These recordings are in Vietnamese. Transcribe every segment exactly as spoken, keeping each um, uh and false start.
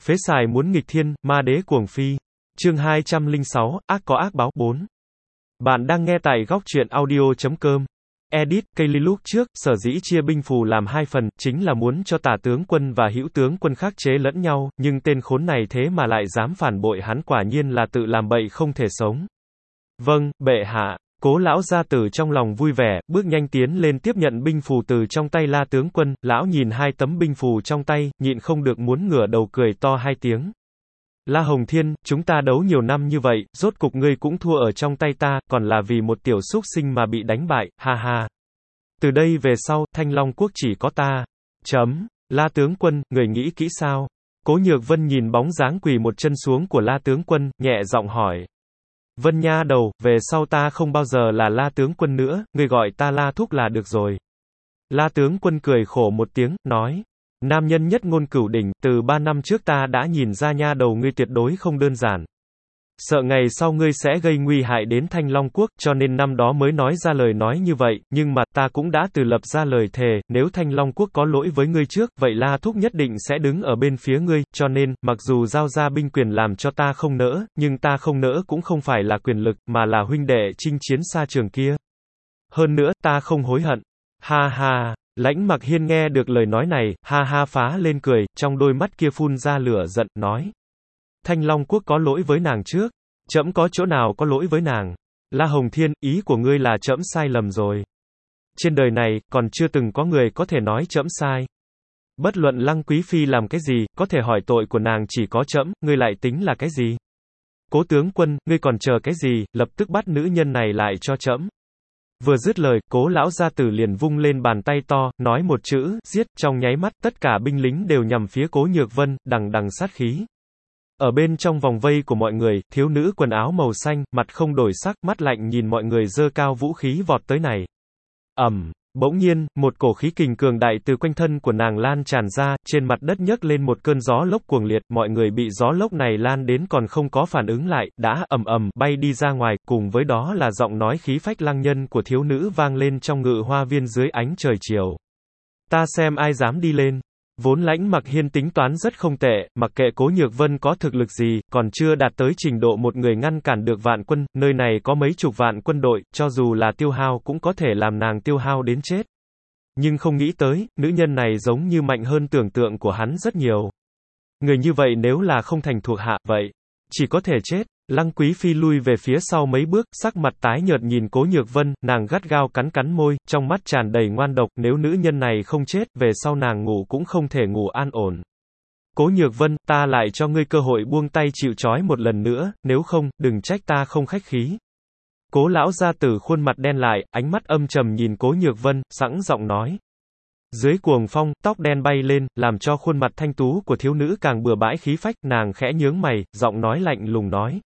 Phế xài muốn nghịch thiên, ma đế cuồng phi. Chương hai trăm lẻ sáu, ác có ác báo. bốn. Bạn đang nghe tại góc truyện audio chấm com. Edit, Kaylee lúc trước, sở dĩ chia binh phù làm hai phần, chính là muốn cho tả tướng quân và hữu tướng quân khắc chế lẫn nhau, nhưng tên khốn này thế mà lại dám phản bội hắn, quả nhiên là tự làm bậy không thể sống. Vâng, bệ hạ. Cố lão gia tử trong lòng vui vẻ, bước nhanh tiến lên tiếp nhận binh phù từ trong tay La tướng quân, lão nhìn hai tấm binh phù trong tay, nhịn không được muốn ngửa đầu cười to hai tiếng. La Hồng Thiên, chúng ta đấu nhiều năm như vậy, rốt cục ngươi cũng thua ở trong tay ta, còn là vì một tiểu súc sinh mà bị đánh bại, ha ha. Từ đây về sau, Thanh Long quốc chỉ có ta. Chấm. La tướng quân, người nghĩ kỹ sao? Cố Nhược Vân nhìn bóng dáng quỳ một chân xuống của La tướng quân, nhẹ giọng hỏi. Vân nha đầu, về sau ta không bao giờ là La tướng quân nữa, ngươi gọi ta La thúc là được rồi. La tướng quân cười khổ một tiếng, nói. Nam nhân nhất ngôn cửu đỉnh, từ ba năm trước ta đã nhìn ra nha đầu ngươi tuyệt đối không đơn giản. Sợ ngày sau ngươi sẽ gây nguy hại đến Thanh Long quốc, cho nên năm đó mới nói ra lời nói như vậy, nhưng mà, ta cũng đã từ lập ra lời thề, nếu Thanh Long quốc có lỗi với ngươi trước, vậy La thúc nhất định sẽ đứng ở bên phía ngươi, cho nên, mặc dù giao ra binh quyền làm cho ta không nỡ, nhưng ta không nỡ cũng không phải là quyền lực, mà là huynh đệ chinh chiến xa trường kia. Hơn nữa, ta không hối hận. Ha ha. Lãnh Mặc Hiên nghe được lời nói này, ha ha phá lên cười, trong đôi mắt kia phun ra lửa giận, nói. Thanh Long quốc có lỗi với nàng trước. Trẫm có chỗ nào có lỗi với nàng? La Hồng Thiên, ý của ngươi là trẫm sai lầm rồi. Trên đời này, còn chưa từng có người có thể nói trẫm sai. Bất luận Lăng Quý Phi làm cái gì, có thể hỏi tội của nàng chỉ có trẫm, ngươi lại tính là cái gì? Cố tướng quân, ngươi còn chờ cái gì, lập tức bắt nữ nhân này lại cho trẫm. Vừa dứt lời, Cố lão gia tử liền vung lên bàn tay to, nói một chữ, giết, trong nháy mắt, tất cả binh lính đều nhằm phía Cố Nhược Vân, đằng đằng sát khí. Ở bên trong vòng vây của mọi người, thiếu nữ quần áo màu xanh, mặt không đổi sắc, mắt lạnh nhìn mọi người giơ cao vũ khí vọt tới này. Ầm, bỗng nhiên, một cổ khí kình cường đại từ quanh thân của nàng lan tràn ra, trên mặt đất nhấc lên một cơn gió lốc cuồng liệt, mọi người bị gió lốc này lan đến còn không có phản ứng lại, đã ầm ầm bay đi ra ngoài, cùng với đó là giọng nói khí phách lăng nhân của thiếu nữ vang lên trong ngự hoa viên dưới ánh trời chiều. Ta xem ai dám đi lên. Vốn Lãnh Mặc Hiên tính toán rất không tệ, mặc kệ Cố Nhược Vân có thực lực gì, còn chưa đạt tới trình độ một người ngăn cản được vạn quân, nơi này có mấy chục vạn quân đội, cho dù là tiêu hao cũng có thể làm nàng tiêu hao đến chết. Nhưng không nghĩ tới, nữ nhân này giống như mạnh hơn tưởng tượng của hắn rất nhiều. Người như vậy nếu là không thành thuộc hạ, vậy, chỉ có thể chết. Lăng Quý Phi lui về phía sau mấy bước, sắc mặt tái nhợt nhìn Cố Nhược Vân, nàng gắt gao cắn cắn môi, trong mắt tràn đầy ngoan độc, nếu nữ nhân này không chết, về sau nàng ngủ cũng không thể ngủ an ổn. Cố Nhược Vân, ta lại cho ngươi cơ hội buông tay chịu trói một lần nữa, nếu không, đừng trách ta không khách khí. Cố lão gia tử khuôn mặt đen lại, ánh mắt âm trầm nhìn Cố Nhược Vân, sẵn giọng nói. Dưới cuồng phong, tóc đen bay lên, làm cho khuôn mặt thanh tú của thiếu nữ càng bừa bãi khí phách, nàng khẽ nhướng mày, giọng nói lạnh lùng nói.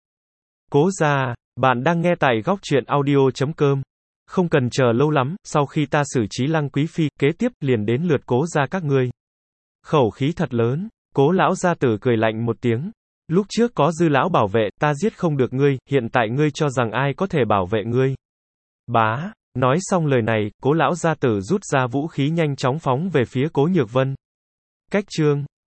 Cố gia, bạn đang nghe tại góc truyện audio chấm com. Không cần chờ lâu lắm, sau khi ta xử trí Lăng Quý Phi, kế tiếp, liền đến lượt Cố gia các ngươi. Khẩu khí thật lớn, Cố lão gia tử cười lạnh một tiếng. Lúc trước có Dư lão bảo vệ, ta giết không được ngươi, hiện tại ngươi cho rằng ai có thể bảo vệ ngươi. Bá, nói xong lời này, Cố lão gia tử rút ra vũ khí nhanh chóng phóng về phía Cố Nhược Vân. Cách chương